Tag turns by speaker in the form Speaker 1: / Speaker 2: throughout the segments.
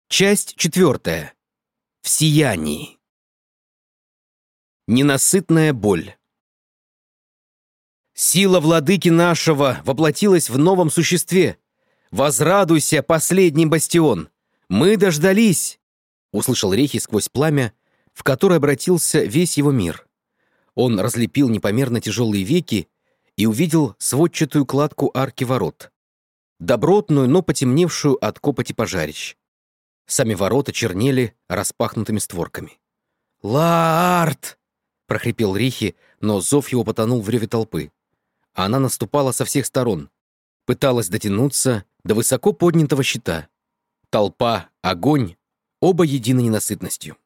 Speaker 1: Часть 4. В сиянии. Ненасытная боль. Сила владыки нашего воплотилась в новом существе. Возрадуйся, последний бастион! Мы дождались! Услышал Рехи сквозь пламя, в которое обратился весь его мир. Он разлепил непомерно тяжелые веки и увидел сводчатую кладку арки ворот. Добротную, но потемневшую от копоти пожарищ. Сами ворота чернели распахнутыми створками. «Лаарт!» — прохрипел Рихи, но зов его потонул в реве толпы. Она наступала со всех сторон, пыталась дотянуться до высоко поднятого щита. Толпа, огонь — оба едины ненасытностью.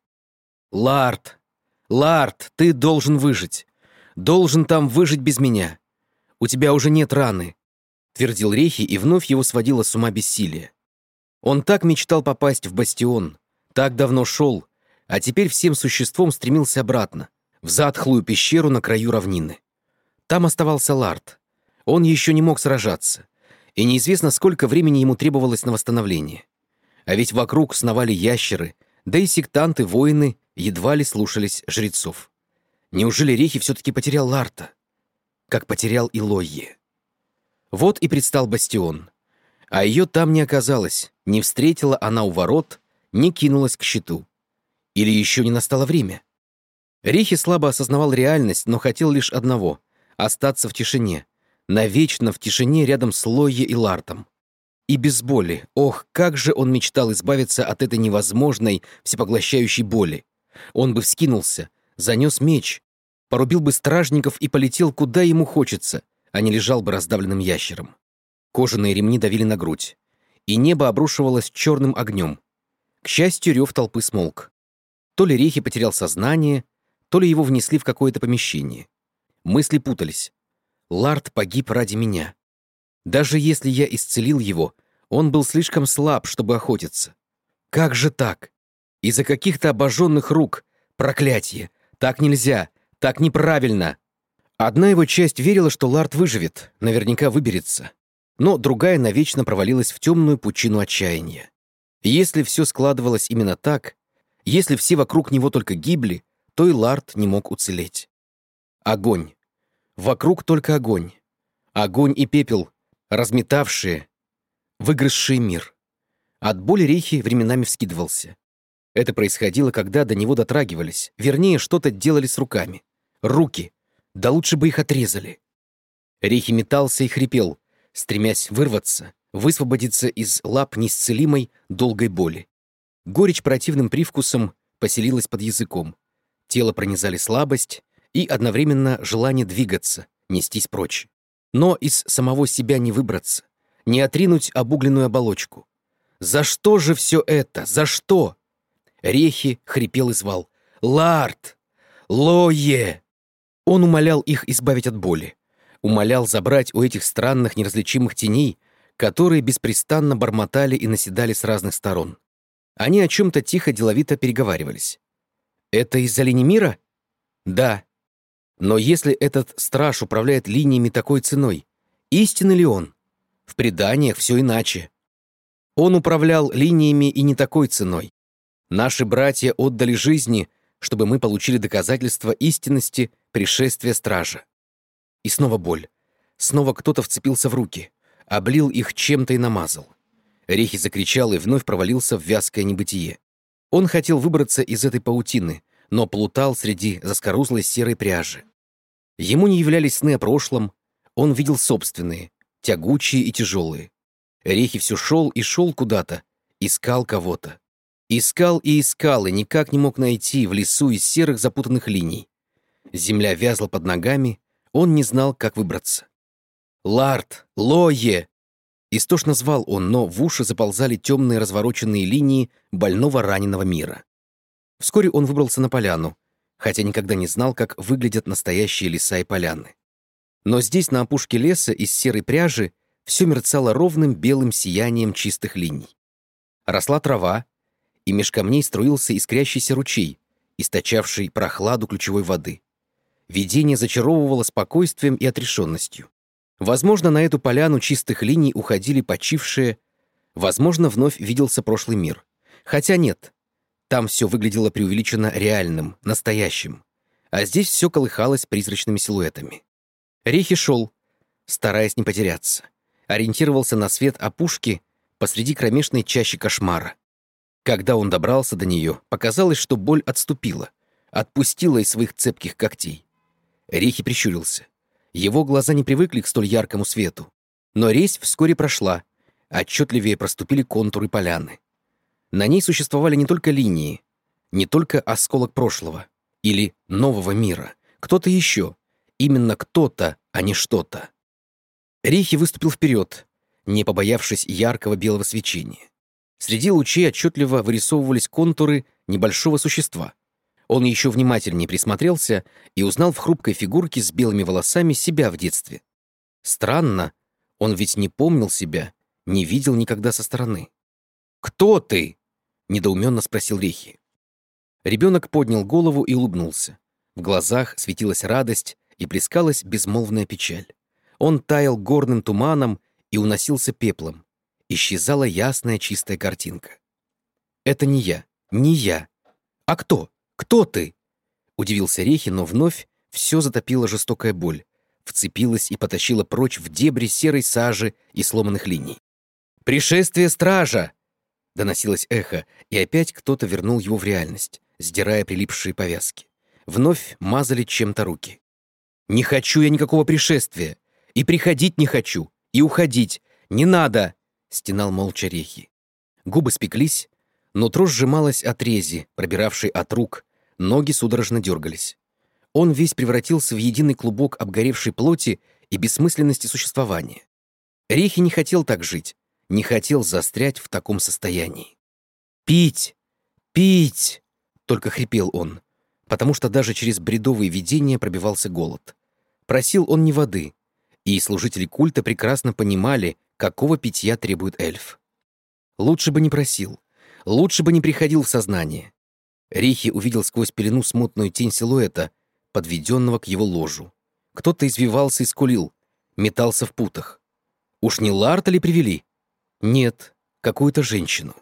Speaker 1: «Лаарт! Лаарт, ты должен выжить! Должен там выжить без меня! У тебя уже нет раны!» — твердил Рехи, и вновь его сводило с ума бессилие. Он так мечтал попасть в бастион, так давно шел, а теперь всем существом стремился обратно, в затхлую пещеру на краю равнины. Там оставался Лаарт. Он еще не мог сражаться, и неизвестно, сколько времени ему требовалось на восстановление. А ведь вокруг сновали ящеры, да и сектанты-воины едва ли слушались жрецов. Неужели Рехи все-таки потерял Лаарта? Как потерял и Лойе. Вот и предстал бастион. А ее там не оказалось, не встретила она у ворот, не кинулась к щиту. Или еще не настало время? Рехи слабо осознавал реальность, но хотел лишь одного — остаться в тишине, навечно в тишине рядом с Лойе и Лаартом. И без боли, ох, как же он мечтал избавиться от этой невозможной, всепоглощающей боли. Он бы вскинулся, занес меч, порубил бы стражников и полетел куда ему хочется, а не лежал бы раздавленным ящером. Кожаные ремни давили на грудь, и небо обрушивалось черным огнем. К счастью, рев толпы смолк. То ли Рехи потерял сознание, то ли его внесли в какое-то помещение. Мысли путались. Лаарт погиб ради меня. Даже если я исцелил его, он был слишком слаб, чтобы охотиться. Как же так? Из-за каких-то обожженных рук. Проклятие! Так нельзя! Так неправильно! Одна его часть верила, что Лаарт выживет, наверняка выберется. Но другая навечно провалилась в темную пучину отчаяния. Если все складывалось именно так, если все вокруг него только гибли, то и Лаарт не мог уцелеть. Огонь. Вокруг только огонь. Огонь и пепел, разметавшие, выгрызшие мир. От боли Рехи временами вскидывался. Это происходило, когда до него дотрагивались, вернее, что-то делали с руками. Руки. Да лучше бы их отрезали. Рехи метался и хрипел, стремясь вырваться, высвободиться из лап неисцелимой долгой боли. Горечь противным привкусом поселилась под языком. Тело пронизали слабость и одновременно желание двигаться, нестись прочь. Но из самого себя не выбраться, не отринуть обугленную оболочку. За что же все это? За что? Рехи хрипел и звал: «Лаарт! Лойе!» Он умолял их избавить от боли. Умолял забрать у этих странных неразличимых теней, которые беспрестанно бормотали и наседали с разных сторон. Они о чем-то тихо деловито переговаривались. «Это из-за линий мира?» «Да. Но если этот страж управляет линиями такой ценой, истинный ли он? В преданиях все иначе. Он управлял линиями и не такой ценой. Наши братья отдали жизни, чтобы мы получили доказательства истинности пришествия стража». И снова боль. Снова кто-то вцепился в руки, облил их чем-то и намазал. Рехи закричал и вновь провалился в вязкое небытие. Он хотел выбраться из этой паутины, но плутал среди заскорузлой серой пряжи. Ему не являлись сны о прошлом, он видел собственные, тягучие и тяжелые. Рехи все шел и шел куда-то, искал кого-то. Искал и искал, и никак не мог найти в лесу из серых запутанных линий. Земля вязла под ногами, он не знал, как выбраться. «Лаарт! Лойе!» Истошно звал он, но в уши заползали темные развороченные линии больного раненого мира. Вскоре он выбрался на поляну, хотя никогда не знал, как выглядят настоящие леса и поляны. Но здесь, на опушке леса из серой пряжи, все мерцало ровным белым сиянием чистых линий. Росла трава, и меж камней струился искрящийся ручей, источавший прохладу ключевой воды. Видение зачаровывало спокойствием и отрешенностью. Возможно, на эту поляну чистых линий уходили почившие, возможно, вновь виделся прошлый мир. Хотя нет, там все выглядело преувеличенно реальным, настоящим. А здесь все колыхалось призрачными силуэтами. Рехи шел, стараясь не потеряться. Ориентировался на свет опушки посреди кромешной чащи кошмара. Когда он добрался до нее, показалось, что боль отступила, отпустила из своих цепких когтей. Рехи прищурился. Его глаза не привыкли к столь яркому свету. Но резь вскоре прошла, отчетливее проступили контуры поляны. На ней существовали не только линии, не только осколок прошлого или нового мира, кто-то еще, именно кто-то, а не что-то. Рехи выступил вперед, не побоявшись яркого белого свечения. Среди лучей отчетливо вырисовывались контуры небольшого существа. Он еще внимательнее присмотрелся и узнал в хрупкой фигурке с белыми волосами себя в детстве. Странно, он ведь не помнил себя, не видел никогда со стороны. «Кто ты?» — недоуменно спросил Рехи. Ребенок поднял голову и улыбнулся. В глазах светилась радость и плескалась безмолвная печаль. Он таял горным туманом и уносился пеплом. Исчезала ясная чистая картинка. «Это не я, не я. А кто? Кто ты?» Удивился Рехи, но вновь все затопила жестокая боль, вцепилась и потащила прочь в дебри серой сажи и сломанных линий. «Пришествие стража!» — доносилось эхо, и опять кто-то вернул его в реальность, сдирая прилипшие повязки. Вновь мазали чем-то руки. «Не хочу я никакого пришествия! И приходить не хочу! И уходить! Не надо!» — стенал молча Рехи. Губы спеклись, нутро сжималось от рези, пробиравшей от рук, ноги судорожно дергались. Он весь превратился в единый клубок обгоревшей плоти и бессмысленности существования. Рехи не хотел так жить, не хотел застрять в таком состоянии. «Пить! Пить!» — только хрипел он, потому что даже через бредовые видения пробивался голод. Просил он не воды, и служители культа прекрасно понимали, какого питья требует эльф. Лучше бы не просил, лучше бы не приходил в сознание. Рехи увидел сквозь пелену смутную тень силуэта, подведенного к его ложу. Кто-то извивался и скулил, метался в путах. Уж не Ларта ли привели? Нет, какую-то женщину.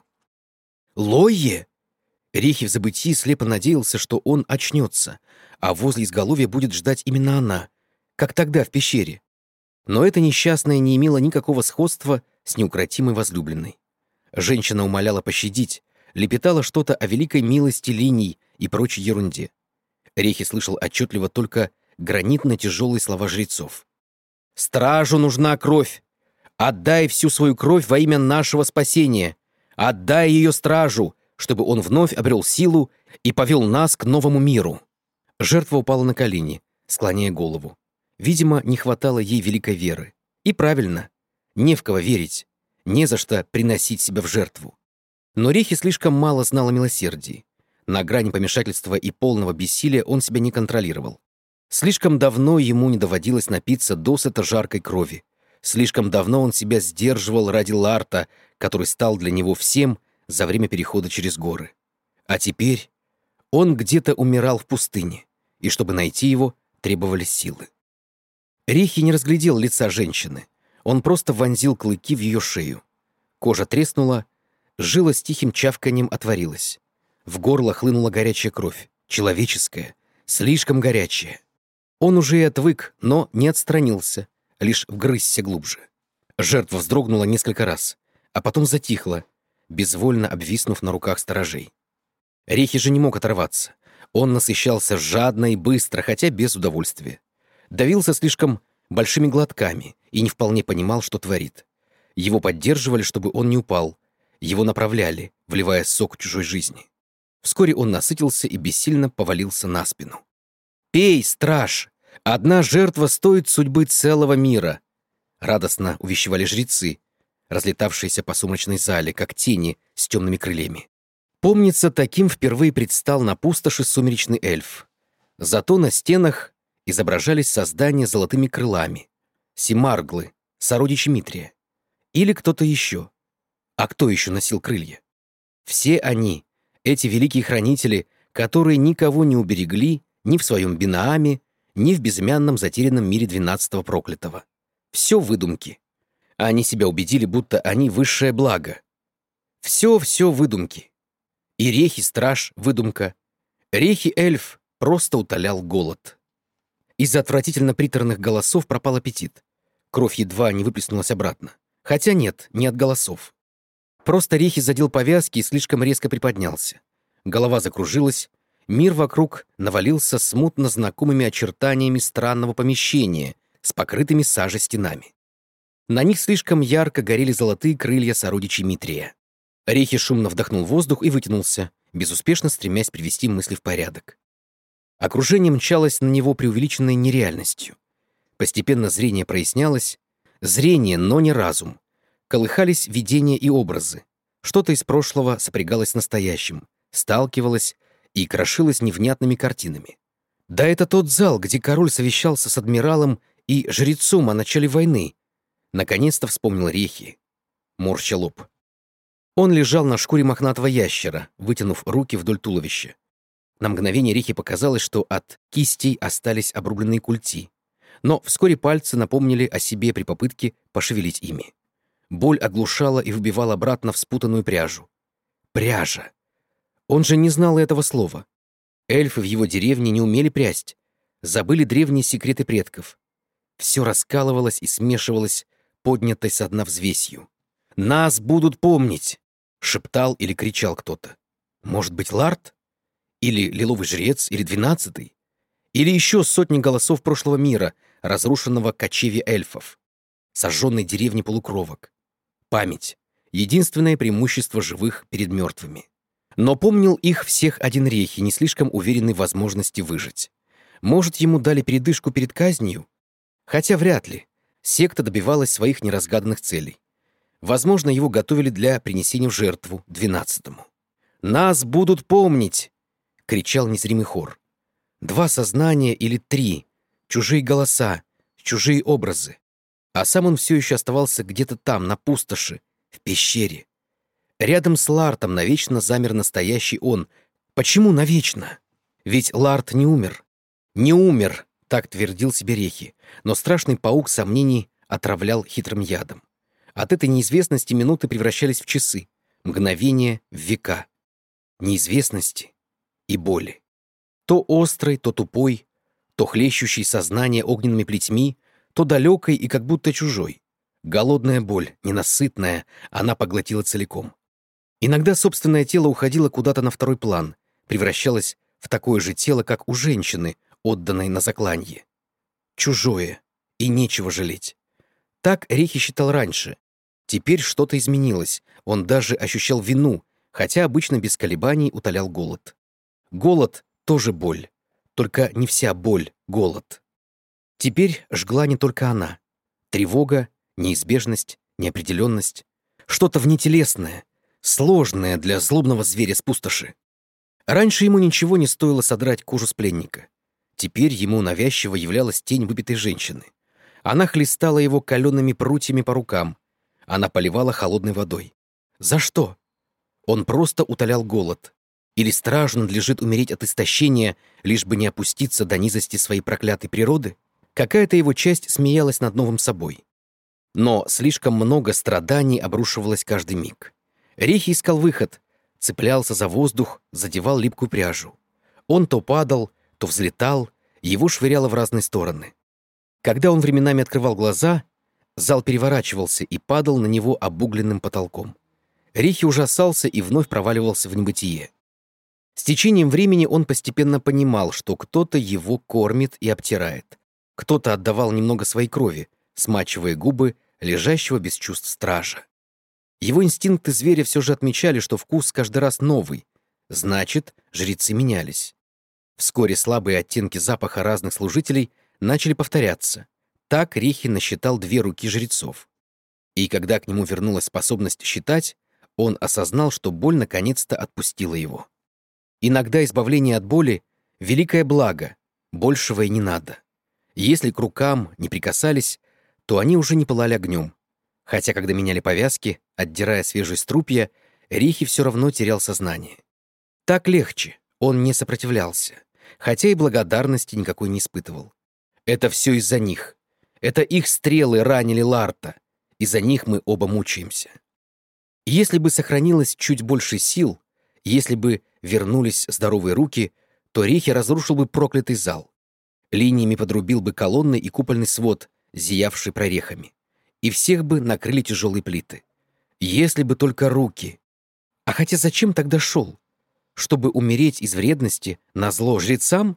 Speaker 1: «Лойе!» Рехи в забытии слепо надеялся, что он очнется, а возле изголовья будет ждать именно она, как тогда в пещере. Но эта несчастная не имела никакого сходства с неукротимой возлюбленной. Женщина умоляла пощадить, лепетала что-то о великой милости линий и прочей ерунде. Рехи слышал отчетливо только гранитно-тяжелые слова жрецов. «Стражу нужна кровь! Отдай всю свою кровь во имя нашего спасения! Отдай ее стражу, чтобы он вновь обрел силу и повел нас к новому миру!» Жертва упала на колени, склоняя голову. Видимо, не хватало ей великой веры. И правильно, не в кого верить, не за что приносить себя в жертву. Но Рехи слишком мало знал о милосердии. На грани помешательства и полного бессилия он себя не контролировал. Слишком давно ему не доводилось напиться досыта жаркой крови. Слишком давно он себя сдерживал ради Ларта, который стал для него всем за время перехода через горы. А теперь он где-то умирал в пустыне, и чтобы найти его, требовались силы. Рехи не разглядел лица женщины. Он просто вонзил клыки в ее шею. Кожа треснула, жила с тихим чавканьем отворилась. В горло хлынула горячая кровь, человеческая, слишком горячая. Он уже и отвык, но не отстранился, лишь вгрызся глубже. Жертва вздрогнула несколько раз, а потом затихла, безвольно обвиснув на руках сторожей. Рехи же не мог оторваться. Он насыщался жадно и быстро, хотя без удовольствия. Давился слишком большими глотками и не вполне понимал, что творит. Его поддерживали, чтобы он не упал. Его направляли, вливая сок чужой жизни. Вскоре он насытился и бессильно повалился на спину. «Пей, страж! Одна жертва стоит судьбы целого мира!» Радостно увещевали жрецы, разлетавшиеся по сумрачной зале, как тени с темными крыльями. Помнится, таким впервые предстал на пустоши сумеречный эльф. Зато на стенах изображались создания с золотыми крылами, симарглы, сородичи Митрия. Или кто-то еще. А кто еще носил крылья? Все они, эти великие хранители, которые никого не уберегли ни в своем Бинааме, ни в безымянном затерянном мире 12-го проклятого. Все выдумки. Они себя убедили, будто они высшее благо. Все выдумки. И Рехи страж — выдумка. Рехи эльф просто утолял голод. Из-за отвратительно приторных голосов пропал аппетит. Кровь едва не выплеснулась обратно. Хотя нет, не от голосов. Просто Рехи задел повязки и слишком резко приподнялся. Голова закружилась, мир вокруг навалился смутно знакомыми очертаниями странного помещения с покрытыми сажей стенами. На них слишком ярко горели золотые крылья сородичей Митрия. Рехи шумно вдохнул воздух и вытянулся, безуспешно стремясь привести мысли в порядок. Окружение мчалось на него преувеличенной нереальностью. Постепенно зрение прояснялось. Зрение, но не разум. Колыхались видения и образы. Что-то из прошлого сопрягалось с настоящим, сталкивалось и крошилось невнятными картинами. Да это тот зал, где король совещался с адмиралом и жрецом о начале войны. Наконец-то вспомнил Рехи, морща лоб. Он лежал на шкуре мохнатого ящера, вытянув руки вдоль туловища. На мгновение Рехи показалось, что от кистей остались обрубленные культи. Но вскоре пальцы напомнили о себе при попытке пошевелить ими. Боль оглушала и выбивала обратно в спутанную пряжу. Пряжа. Он же не знал этого слова. Эльфы в его деревне не умели прясть. Забыли древние секреты предков. Все раскалывалось и смешивалось, поднятой со дна взвесью. «Нас будут помнить!» — шептал или кричал кто-то. Может быть, Ларт? Или Лиловый жрец? Или 12-й? Или еще сотни голосов прошлого мира, разрушенного кочевья эльфов? Сожженной деревни полукровок? Память — единственное преимущество живых перед мертвыми. Но помнил их всех один Рехи, не слишком уверенный в возможности выжить. Может, ему дали передышку перед казнью? Хотя вряд ли. Секта добивалась своих неразгаданных целей. Возможно, его готовили для принесения в жертву 12-му. «Нас будут помнить!» — кричал незримый хор. 2 сознания или 3, чужие голоса, чужие образы. А сам он все еще оставался где-то там, на пустоши, в пещере. Рядом с Лартом навечно замер настоящий он. Почему навечно? Ведь Ларт не умер. Не умер, так твердил себе Рехи, но страшный паук сомнений отравлял хитрым ядом. От этой неизвестности минуты превращались в часы, мгновения в века. Неизвестности и боли. То острой, то тупой, то хлещущей сознание огненными плетьми, то далекой и как будто чужой. Голодная боль, ненасытная, она поглотила целиком. Иногда собственное тело уходило куда-то на второй план, превращалось в такое же тело, как у женщины, отданной на закланье. Чужое, и нечего жалеть. Так Рехи считал раньше. Теперь что-то изменилось, он даже ощущал вину, хотя обычно без колебаний утолял голод. Голод — тоже боль, только не вся боль — голод. Теперь жгла не только она. Тревога, неизбежность, неопределенность. Что-то внетелесное, сложное для злобного зверя с пустоши. Раньше ему ничего не стоило содрать кожу с пленника. Теперь ему навязчиво являлась тень выпитой женщины. Она хлестала его калеными прутьями по рукам. Она поливала холодной водой. За что? Он просто утолял голод. Или стражу надлежит умереть от истощения, лишь бы не опуститься до низости своей проклятой природы? Какая-то его часть смеялась над новым собой. Но слишком много страданий обрушивалось каждый миг. Рехи искал выход, цеплялся за воздух, задевал липкую пряжу. Он то падал, то взлетал, его швыряло в разные стороны. Когда он временами открывал глаза, зал переворачивался и падал на него обугленным потолком. Рехи ужасался и вновь проваливался в небытие. С течением времени он постепенно понимал, что кто-то его кормит и обтирает. Кто-то отдавал немного своей крови, смачивая губы лежащего без чувств стража. Его инстинкты зверя все же отмечали, что вкус каждый раз новый. Значит, жрецы менялись. Вскоре слабые оттенки запаха разных служителей начали повторяться. Так Рехи насчитал 2 руки жрецов. И когда к нему вернулась способность считать, он осознал, что боль наконец-то отпустила его. Иногда избавление от боли — великое благо, большего и не надо. Если к рукам не прикасались, то они уже не пылали огнем. Хотя, когда меняли повязки, отдирая свежие струпья, Рехи все равно терял сознание. Так легче, он не сопротивлялся, хотя и благодарности никакой не испытывал. Это все из-за них. Это их стрелы ранили Ларта. Из-за них мы оба мучаемся. Если бы сохранилось чуть больше сил, Если бы вернулись здоровые руки, то Рехи разрушил бы проклятый зал. Линиями подрубил бы колонны и купольный свод, зиявший прорехами. И всех бы накрыли тяжелые плиты. Если бы только руки. А хотя зачем тогда шел? Чтобы умереть из вредности назло жрецам?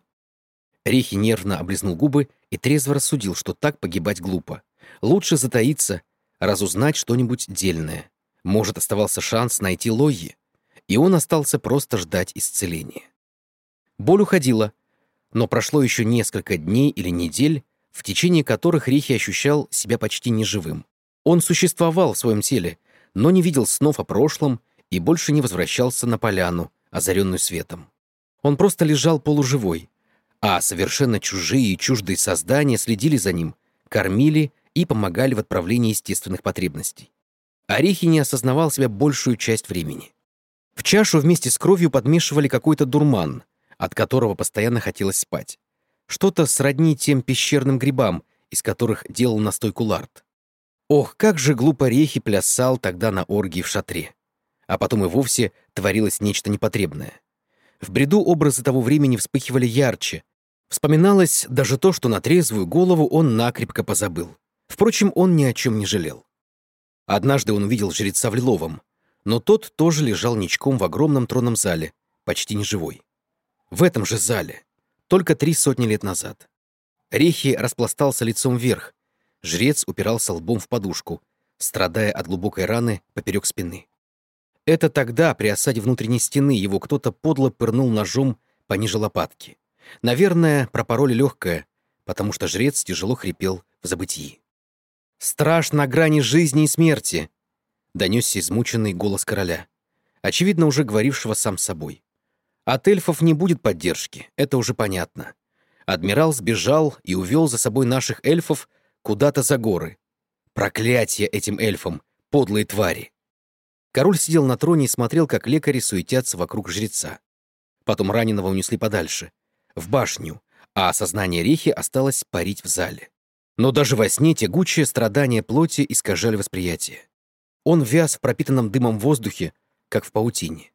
Speaker 1: Рехи нервно облизнул губы и трезво рассудил, что так погибать глупо. Лучше затаиться, разузнать что-нибудь дельное. Может, оставался шанс найти Лойи, и он остался просто ждать исцеления. Боль уходила, но прошло еще несколько дней или недель, в течение которых Рехи ощущал себя почти неживым. Он существовал в своем теле, но не видел снов о прошлом и больше не возвращался на поляну, озаренную светом. Он просто лежал полуживой, а совершенно чужие и чуждые создания следили за ним, кормили и помогали в отправлении естественных потребностей. Орехи не осознавал себя большую часть времени. В чашу вместе с кровью подмешивали какой-то дурман, от которого постоянно хотелось спать. Что-то сродни тем пещерным грибам, из которых делал настойку Ларт. Ох, как же глупо Рехи плясал тогда на оргии в шатре. А потом и вовсе творилось нечто непотребное. В бреду образы того времени вспыхивали ярче. Вспоминалось даже то, что на трезвую голову он накрепко позабыл. Впрочем, он ни о чем не жалел. Однажды он увидел жреца в лиловом, но тот тоже лежал ничком в огромном тронном зале, почти неживой. В этом же зале, только 300 лет назад. Рехи распластался лицом вверх, жрец упирался лбом в подушку, страдая от глубокой раны поперек спины. Это тогда, при осаде внутренней стены, его кто-то подло пырнул ножом пониже лопатки. Наверное, пропороли легкое, потому что жрец тяжело хрипел в забытии. «Страж на грани жизни и смерти!» — донесся измученный голос короля, очевидно, уже говорившего сам с собой. От эльфов не будет поддержки, это уже понятно. Адмирал сбежал и увел за собой наших эльфов куда-то за горы. Проклятие этим эльфам, подлые твари! Король сидел на троне и смотрел, как лекари суетятся вокруг жреца. Потом раненого унесли подальше, в башню, а сознание Рехи осталось парить в зале. Но даже во сне тягучие страдания плоти искажали восприятие. Он вяз в пропитанном дымом воздухе, как в паутине.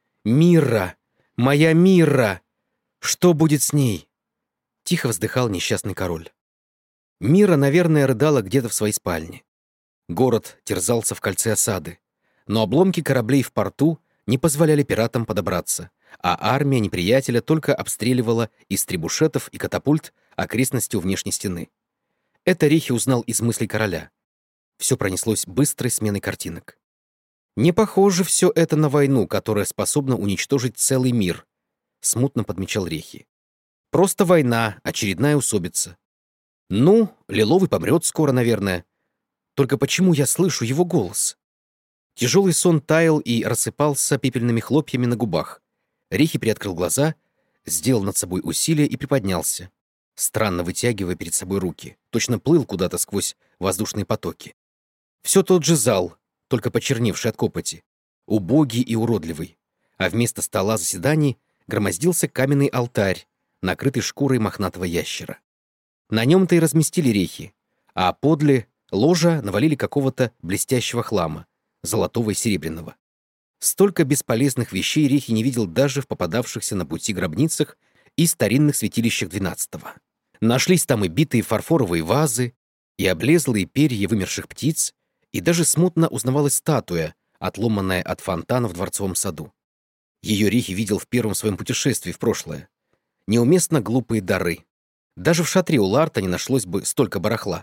Speaker 1: «Мира! Моя Мира! Что будет с ней?» Тихо вздыхал несчастный король. Мира, наверное, рыдала где-то в своей спальне. Город терзался в кольце осады, но обломки кораблей в порту не позволяли пиратам подобраться, а армия неприятеля только обстреливала из требушетов и катапульт окрестности у внешней стены. Это Рехи узнал из мыслей короля. Все пронеслось быстрой сменой картинок. Не похоже все это на войну, которая способна уничтожить целый мир, смутно подмечал Рехи. Просто война, очередная усобица. Ну, Лиловый помрет скоро, наверное. Только почему я слышу его голос? Тяжелый сон таял и рассыпался пепельными хлопьями на губах. Рехи приоткрыл глаза, сделал над собой усилие и приподнялся, странно вытягивая перед собой руки, точно плыл куда-то сквозь воздушные потоки. Все тот же зал, только почерневший от копоти, убогий и уродливый, а вместо стола заседаний громоздился каменный алтарь, накрытый шкурой мохнатого ящера. На нем-то и разместили Рехи, а подле ложа навалили какого-то блестящего хлама, золотого и серебряного. Столько бесполезных вещей Рехи не видел даже в попадавшихся на пути гробницах и старинных святилищах XII. Нашлись там и битые фарфоровые вазы, и облезлые перья вымерших птиц, и даже смутно узнавалась статуя, отломанная от фонтана в дворцовом саду. Ее Рехи видел в первом своем путешествии в прошлое. Неуместно глупые дары. Даже в шатре у Ларта не нашлось бы столько барахла.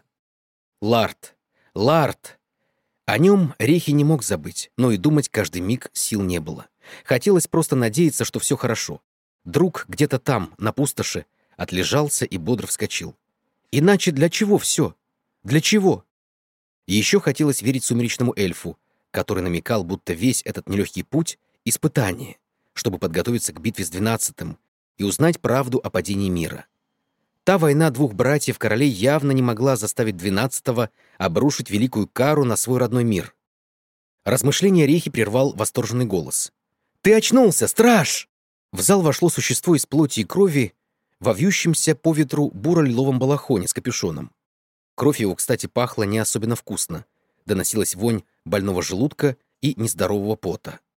Speaker 1: Ларт! Ларт! О нем Рехи не мог забыть, но и думать каждый миг сил не было. Хотелось просто надеяться, что все хорошо. Друг где-то там, на пустоши, отлежался и бодро вскочил. Иначе для чего все? Для чего? Еще хотелось верить сумеречному эльфу, который намекал, будто весь этот нелегкий путь — испытание, чтобы подготовиться к битве с XII и узнать правду о падении мира. Та война двух братьев-королей явно не могла заставить XII обрушить великую кару на свой родной мир. Размышления Рехи прервал восторженный голос. «Ты очнулся, страж!» В зал вошло существо из плоти и крови во вьющемся по ветру буро-лиловом балахоне с капюшоном. Кровь его, кстати, пахла не особенно вкусно. Доносилась вонь больного желудка и нездорового пота.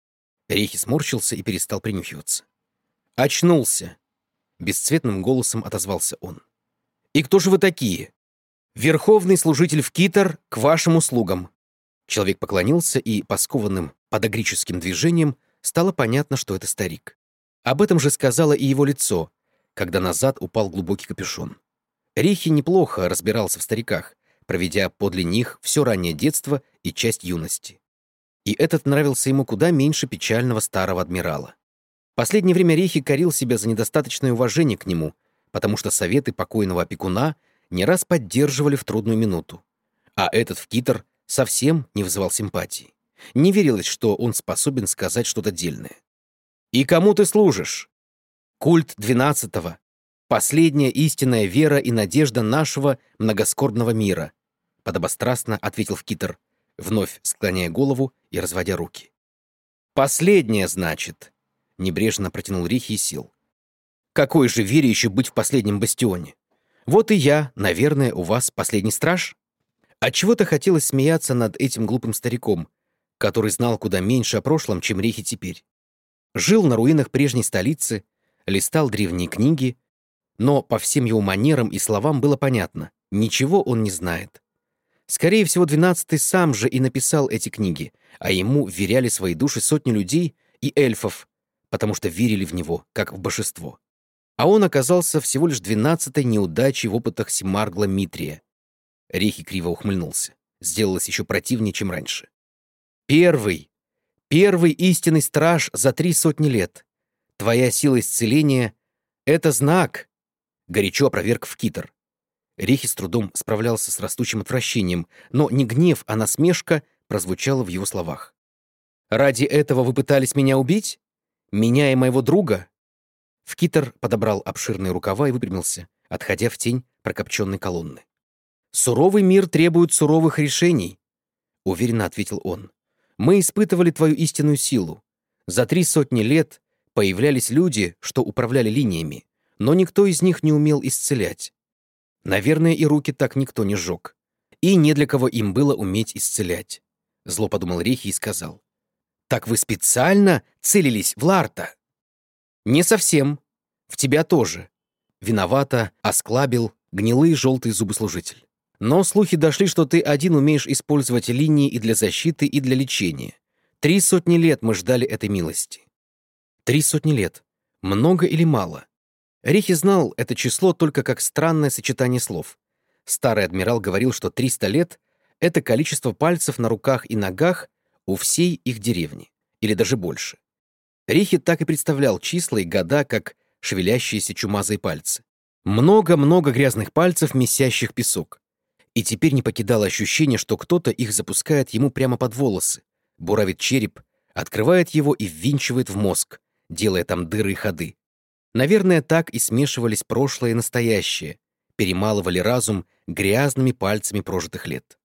Speaker 1: Рехи сморщился и перестал принюхиваться. «Очнулся!» — бесцветным голосом отозвался он. «И кто же вы такие?» «Верховный служитель в Китар к вашим услугам!» Человек поклонился, и по скованным подагрическим движениям стало понятно, что это старик. Об этом же сказала и его лицо, когда назад упал глубокий капюшон. Рехи неплохо разбирался в стариках, проведя подле них все раннее детство и часть юности. И этот нравился ему куда меньше печального старого адмирала. Последнее время Рехи корил себя за недостаточное уважение к нему, потому что советы покойного опекуна не раз поддерживали в трудную минуту. А этот в Китар совсем не вызывал симпатии. Не верилось, что он способен сказать что-то дельное. «И кому ты служишь?» «Культ 12-го. Последняя истинная вера и надежда нашего многоскорбного мира», подобострастно ответил в Китар, вновь склоняя голову и разводя руки. «Последняя, значит», — небрежно протянул Рехи и сел. «Какой же вере еще быть в последнем бастионе? Вот и я, наверное, у вас последний страж?» Отчего-то хотелось смеяться над этим глупым стариком, который знал куда меньше о прошлом, чем Рехи теперь. Жил на руинах прежней столицы, листал древние книги, но по всем его манерам и словам было понятно — ничего он не знает. Скорее всего, 12-й сам же и написал эти книги, а ему вверяли свои души сотни людей и эльфов, потому что верили в него, как в божество. А он оказался всего лишь 12-й неудачей в опытах Симаргла Митрия. Рехи криво ухмыльнулся. Сделалось еще противнее, чем раньше. Первый истинный страж за 300 лет. Твоя сила исцеления — это знак, — горячо опроверг в Китар. Рехи с трудом справлялся с растущим отвращением, но не гнев, а насмешка прозвучала в его словах. «Ради этого вы пытались меня убить? Меня и моего друга?» В Китар подобрал обширные рукава и выпрямился, отходя в тень прокопченной колонны. «Суровый мир требует суровых решений», — уверенно ответил он. «Мы испытывали твою истинную силу. За 300 лет появлялись люди, что управляли линиями, но никто из них не умел исцелять. Наверное, и руки так никто не сжег. И не для кого им было уметь исцелять». Зло подумал Рехи и сказал. «Так вы специально целились в Ларта?» «Не совсем. В тебя тоже». Виновато осклабил гнилые желтые зубы служитель. «Но слухи дошли, что ты один умеешь использовать линии и для защиты, и для лечения. 300 лет мы ждали этой милости». 300 лет. Много или мало? Рехи знал это число только как странное сочетание слов. Старый адмирал говорил, что 300 лет — это количество пальцев на руках и ногах у всей их деревни, или даже больше. Рехи так и представлял числа и года, как шевелящиеся чумазые пальцы. Много-много грязных пальцев, месящих песок. И теперь не покидало ощущение, что кто-то их запускает ему прямо под волосы, буравит череп, открывает его и ввинчивает в мозг, делая там дыры и ходы. Наверное, так и смешивались прошлое и настоящее, перемалывали разум грязными пальцами прожитых лет.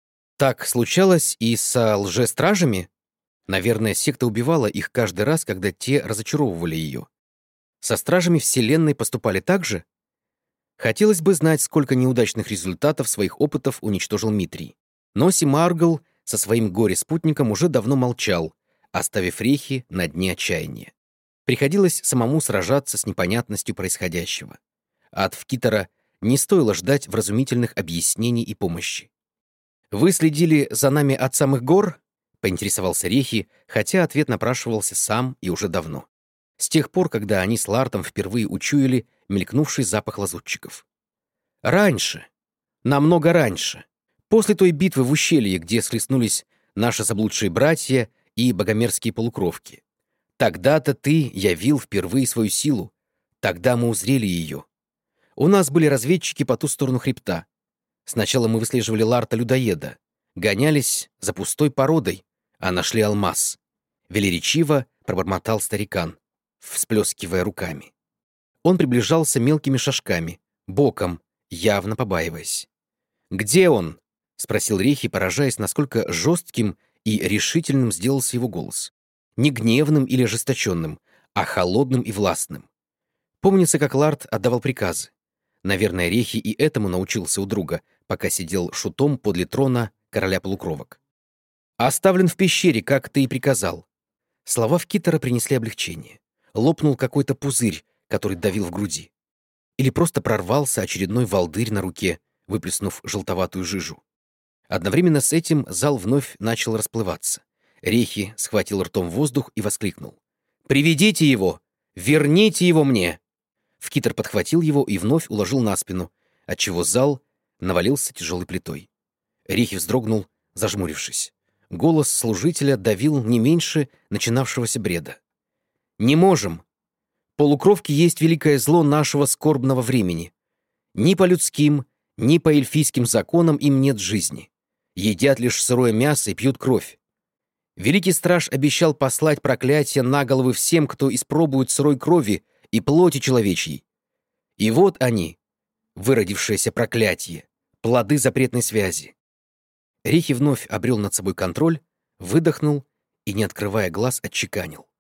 Speaker 1: Так случалось и со лжестражами? Наверное, секта убивала их каждый раз, когда те разочаровывали ее. Со стражами Вселенной поступали так же? Хотелось бы знать, сколько неудачных результатов своих опытов уничтожил Митрий. Но Симаргл со своим горе-спутником уже давно молчал, оставив Рехи на дне отчаяния. Приходилось самому сражаться с непонятностью происходящего. А от Вкитара не стоило ждать вразумительных объяснений и помощи. «Вы следили за нами от самых гор?» — поинтересовался Рехи, хотя ответ напрашивался сам и уже давно. С тех пор, когда они с Лартом впервые учуяли мелькнувший запах лазутчиков. «Раньше. Намного раньше. После той битвы в ущелье, где схлестнулись наши заблудшие братья и богомерзкие полукровки. Тогда-то ты явил впервые свою силу. Тогда мы узрели ее. У нас были разведчики по ту сторону хребта. Сначала мы выслеживали Ларта-людоеда, гонялись за пустой породой, а нашли алмаз. Велеречиво пробормотал старикан, всплескивая руками. Он приближался мелкими шажками, боком, явно побаиваясь. «Где он?» — спросил Рехи, поражаясь, насколько жестким и решительным сделался его голос. Не гневным или ожесточенным, а холодным и властным. Помнится, как Ларт отдавал приказы. Наверное, Рехи и этому научился у друга, пока сидел шутом подле трона короля полукровок. «Оставлен в пещере, как ты и приказал». Слова Вкитера принесли облегчение. Лопнул какой-то пузырь, который давил в груди. Или просто прорвался очередной волдырь на руке, выплеснув желтоватую жижу. Одновременно с этим зал вновь начал расплываться. Рехи схватил ртом воздух и воскликнул: «Приведите его! Верните его мне!» Вкитер подхватил его и вновь уложил на спину, отчего зал навалился тяжелой плитой. Рехи вздрогнул, зажмурившись. Голос служителя давил не меньше начинавшегося бреда. «Не можем! Полукровки есть великое зло нашего скорбного времени. Ни по людским, ни по эльфийским законам им нет жизни. Едят лишь сырое мясо и пьют кровь. Великий страж обещал послать проклятие на головы всем, кто испробует сырой крови и плоти человечьей. И вот они, выродившееся проклятие, плоды запретной связи». Рихи вновь обрел над собой контроль, выдохнул и, не открывая глаз, отчеканил: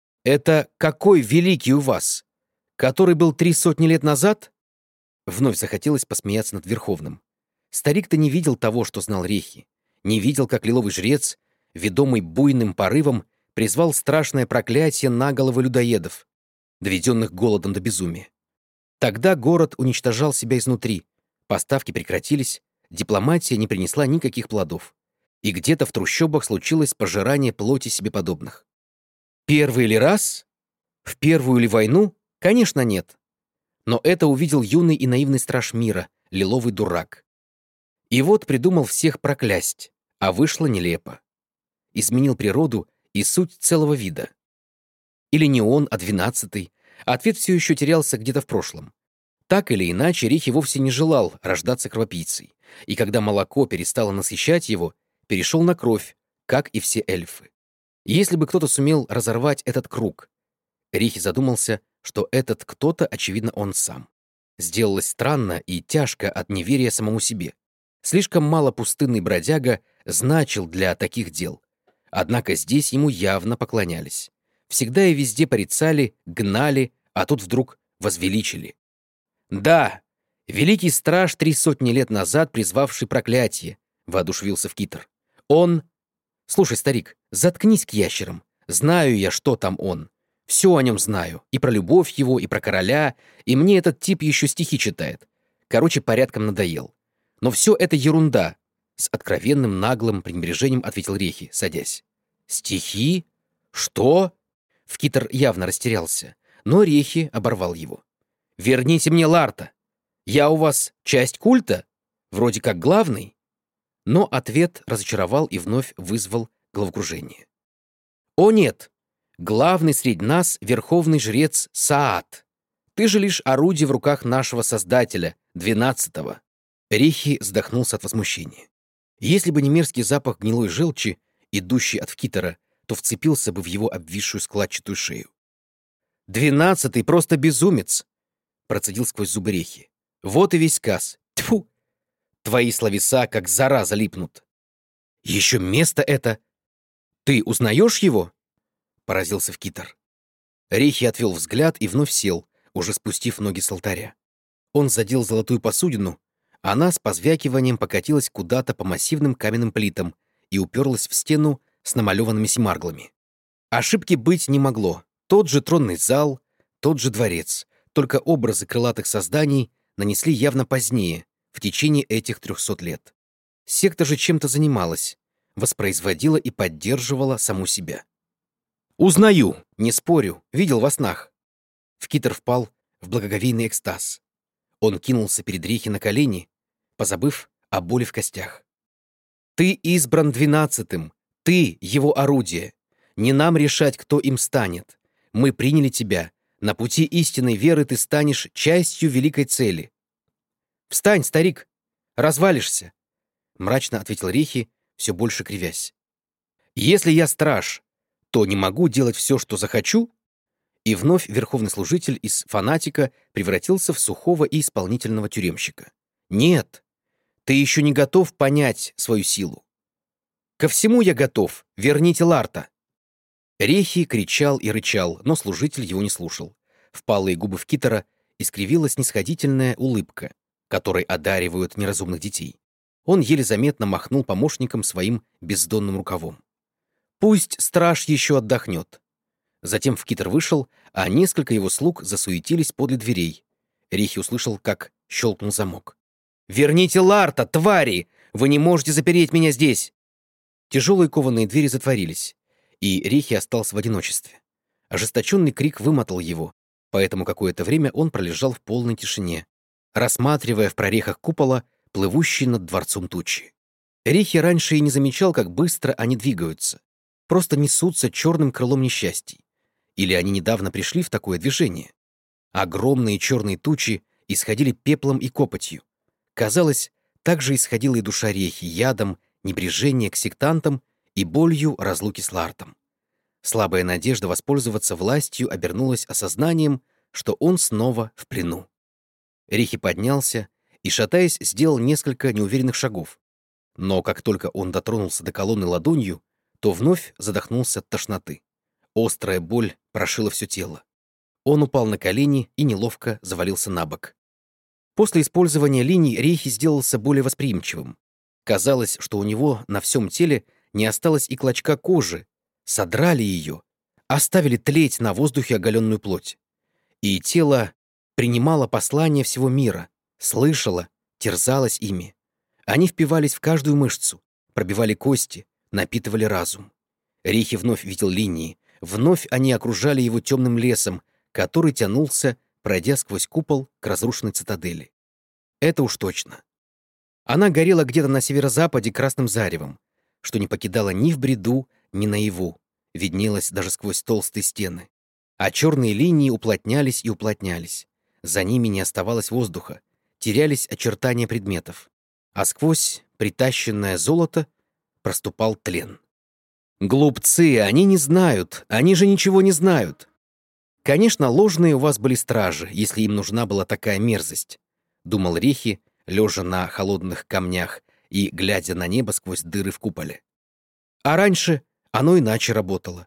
Speaker 1: «Это какой великий у вас? Который был 300 лет назад?» Вновь захотелось посмеяться над Верховным. Старик-то не видел того, что знал Рехи. Не видел, как лиловый жрец, ведомый буйным порывом, призвал страшное проклятие на головы людоедов, доведенных голодом до безумия. Тогда город уничтожал себя изнутри, поставки прекратились, дипломатия не принесла никаких плодов. И где-то в трущобах случилось пожирание плоти себе подобных. Первый ли раз? В первую ли войну? Конечно, нет. Но это увидел юный и наивный страж мира, лиловый дурак. И вот придумал всех проклясть, а вышло нелепо. Изменил природу и суть целого вида. Или не он, а 12-й. Ответ все еще терялся где-то в прошлом. Так или иначе, Рихи вовсе не желал рождаться кровопийцей. И когда молоко перестало насыщать его, перешел на кровь, как и все эльфы. Если бы кто-то сумел разорвать этот круг, Рихи задумался, что этот кто-то, очевидно, он сам. Сделалось странно и тяжко от неверия самому себе. Слишком мало пустынный бродяга значил для таких дел. Однако здесь ему явно поклонялись. Всегда и везде порицали, гнали, а тут вдруг возвеличили. «Да, великий страж 300 лет назад, призвавший проклятие», — воодушевился Вкитер. «Он...» «Слушай, старик, заткнись к ящерам. Знаю я, что там он. Все о нем знаю. И про любовь его, и про короля. И мне этот тип еще стихи читает. Короче, порядком надоел. Но все это ерунда», — с откровенным наглым пренебрежением ответил Рехи, садясь. «Стихи? Что?» Вкитер явно растерялся, но Рехи оборвал его. «Верните мне Ларта. Я у вас часть культа? Вроде как главный?» Но ответ разочаровал и вновь вызвал головокружение. «О нет! Главный среди нас — верховный жрец Саат. Ты же лишь орудие в руках нашего Создателя, 12-го». Рихи вздохнулся от возмущения. Если бы не мерзкий запах гнилой желчи, идущий от Вкитера, то вцепился бы в его обвисшую складчатую шею. «12-й просто безумец!» — процедил сквозь зубы Рехи. «Вот и весь сказ. Тьфу! Твои словеса как зараза липнут. Еще место это! Ты узнаешь его?» — поразился Вкитер. Рехи отвел взгляд и вновь сел, уже спустив ноги с алтаря. Он задел золотую посудину, она с позвякиванием покатилась куда-то по массивным каменным плитам и уперлась в стену с намалеванными семарглами. Ошибки быть не могло. Тот же тронный зал, тот же дворец, только образы крылатых созданий нанесли явно позднее, в течение этих 300 лет. Секта же чем-то занималась, воспроизводила и поддерживала саму себя. «Узнаю, не спорю, видел во снах». Вкитер впал в благоговейный экстаз. Он кинулся перед Рехи на колени, позабыв о боли в костях. «Ты избран 12-м, ты его орудие. Не нам решать, кто им станет. Мы приняли тебя. На пути истинной веры ты станешь частью великой цели». «Встань, старик! Развалишься!» — мрачно ответил Рехи, все больше кривясь. «Если я страж, то не могу делать все, что захочу?» И вновь верховный служитель из фанатика превратился в сухого и исполнительного тюремщика. «Нет, ты еще не готов понять свою силу. Ко всему я готов, верните Ларта!» Рехи кричал и рычал, но служитель его не слушал. Впалые губы Вкитера искривила снисходительная улыбка, которой одаривают неразумных детей. Он еле заметно махнул помощником своим бездонным рукавом. Пусть страж еще отдохнет. Затем Вкитер вышел, а несколько его слуг засуетились подле дверей. Рихи услышал, как щелкнул замок. «Верните Ларта, твари! Вы не можете запереть меня здесь!» Тяжелые кованые двери затворились, и Рихи остался в одиночестве. Ожесточенный крик вымотал его, поэтому какое-то время он пролежал в полной тишине, рассматривая в прорехах купола плывущие над дворцом тучи. Рихи раньше и не замечал, как быстро они двигаются, просто несутся черным крылом несчастий. Или они недавно пришли в такое движение. Огромные черные тучи исходили пеплом и копотью. Казалось, так же исходила и душа Рехи, ядом, небрежение к сектантам и болью разлуки с Лартом. Слабая надежда воспользоваться властью обернулась осознанием, что он снова в плену. Рихи поднялся и, шатаясь, сделал несколько неуверенных шагов. Но как только он дотронулся до колонны ладонью, то вновь задохнулся от тошноты. Острая боль прошила все тело. Он упал на колени и неловко завалился на бок. После использования линий Рейхи сделался более восприимчивым. Казалось, что у него на всем теле не осталось и клочка кожи, содрали ее, оставили тлеть на воздухе оголенную плоть. И тело принимало послание всего мира, слышало, терзалось ими. Они впивались в каждую мышцу, пробивали кости, напитывали разум. Рейхи вновь видел линии, вновь они окружали его темным лесом, который тянулся, пройдя сквозь купол к разрушенной цитадели. Это уж точно. Она горела где-то на северо-западе красным заревом, что не покидало ни в бреду, ни наяву, виднелось даже сквозь толстые стены. А черные линии уплотнялись и уплотнялись. За ними не оставалось воздуха, терялись очертания предметов, а сквозь притащенное золото проступал тлен. «Глупцы, они не знают, они же ничего не знают!» «Конечно, ложные у вас были стражи, если им нужна была такая мерзость», — думал Рихи, лежа на холодных камнях и глядя на небо сквозь дыры в куполе. А раньше оно иначе работало.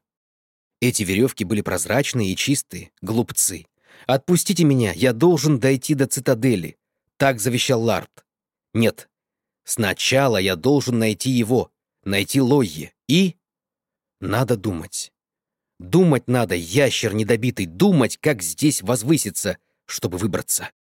Speaker 1: Эти веревки были прозрачные и чистые, глупцы. «Отпустите меня, я должен дойти до цитадели», — так завещал Ларт. «Нет, сначала я должен найти его, найти Лойе, и...» Надо думать. Думать надо, ящер недобитый, думать, как здесь возвыситься, чтобы выбраться.